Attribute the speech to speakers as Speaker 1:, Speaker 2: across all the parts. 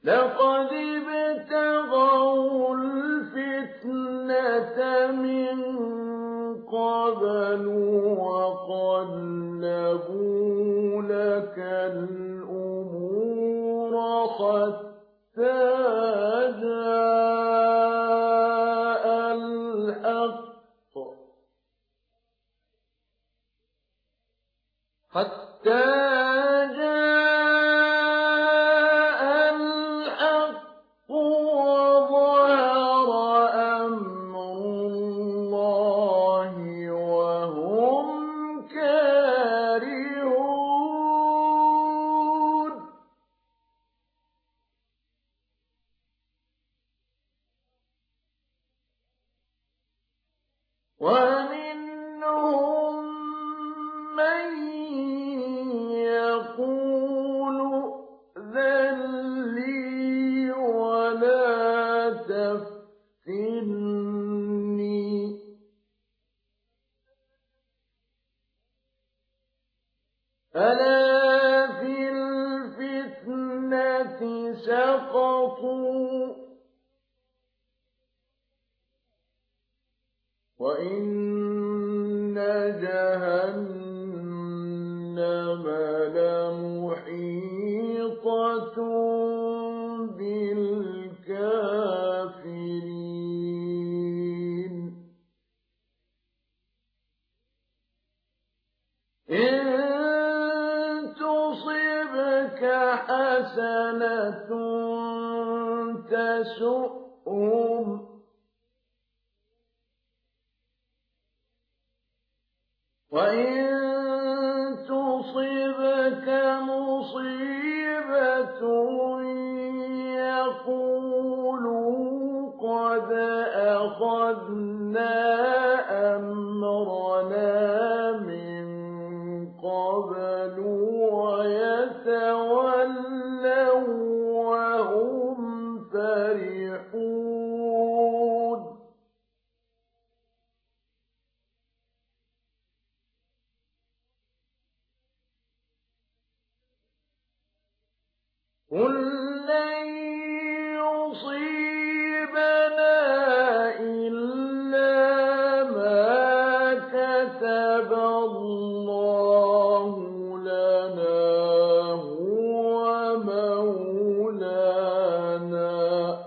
Speaker 1: لقد ابتغوا الفتنة من قبل وقلبوا لك الأمور حتى جاء الحق وظهر أمر الله وهم كارهون ومنهم من يقول ائذن لي ولا تفتني ألا في الفتنة سقطوا وإن جهنم لمحيطة بالكافرين إن تصبك حسنة تسؤهم وإن تصبك مصيبة يقولوا قد أخذنا أمرنا من قبل ويتولوا وهم فرحون قل لن يصيبنا إلا ما كتب الله لنا هو مولانا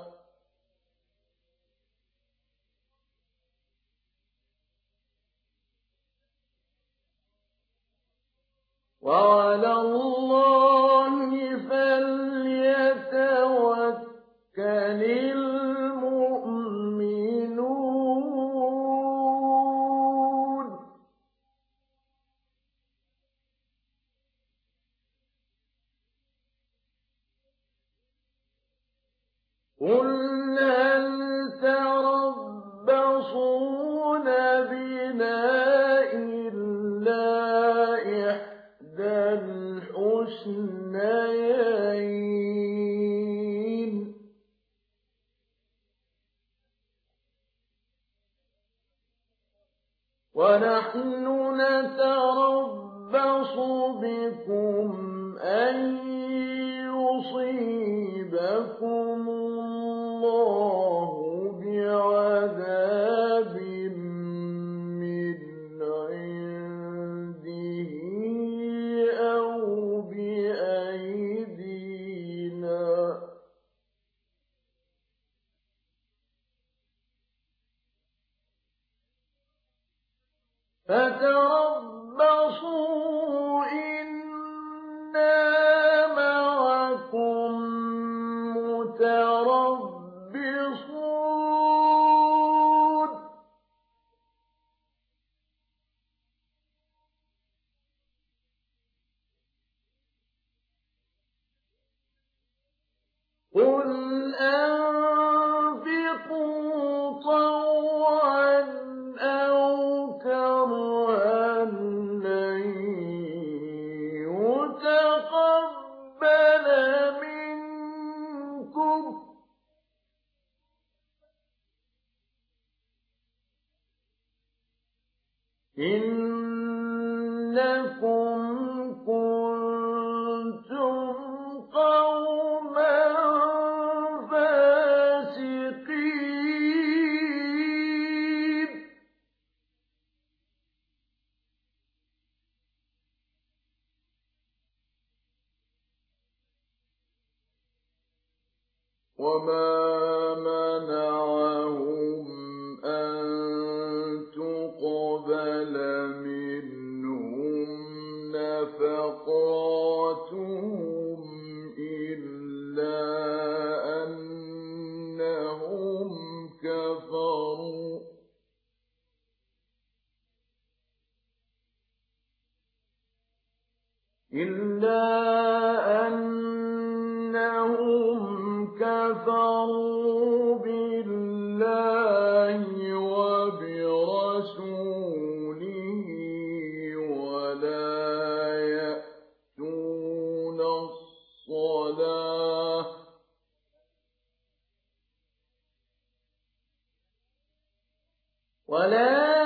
Speaker 1: وعلى الله فليتوكل المؤمنون قل هل تربصون بنا إلا إحدى الحسنيين ونحن نتربص بكم أن يصيبكم الله بعذاب من عنده أو بأيدينا فتربصوا إنا معكم متربصون قل أنفقوا طوعا أو كرها لن يتقبل منكم إنكم كنتم قوما وما منعهم أن تقبل منهم نفقاتهم إلا أنهم كفروا بالله وبرسوله ولا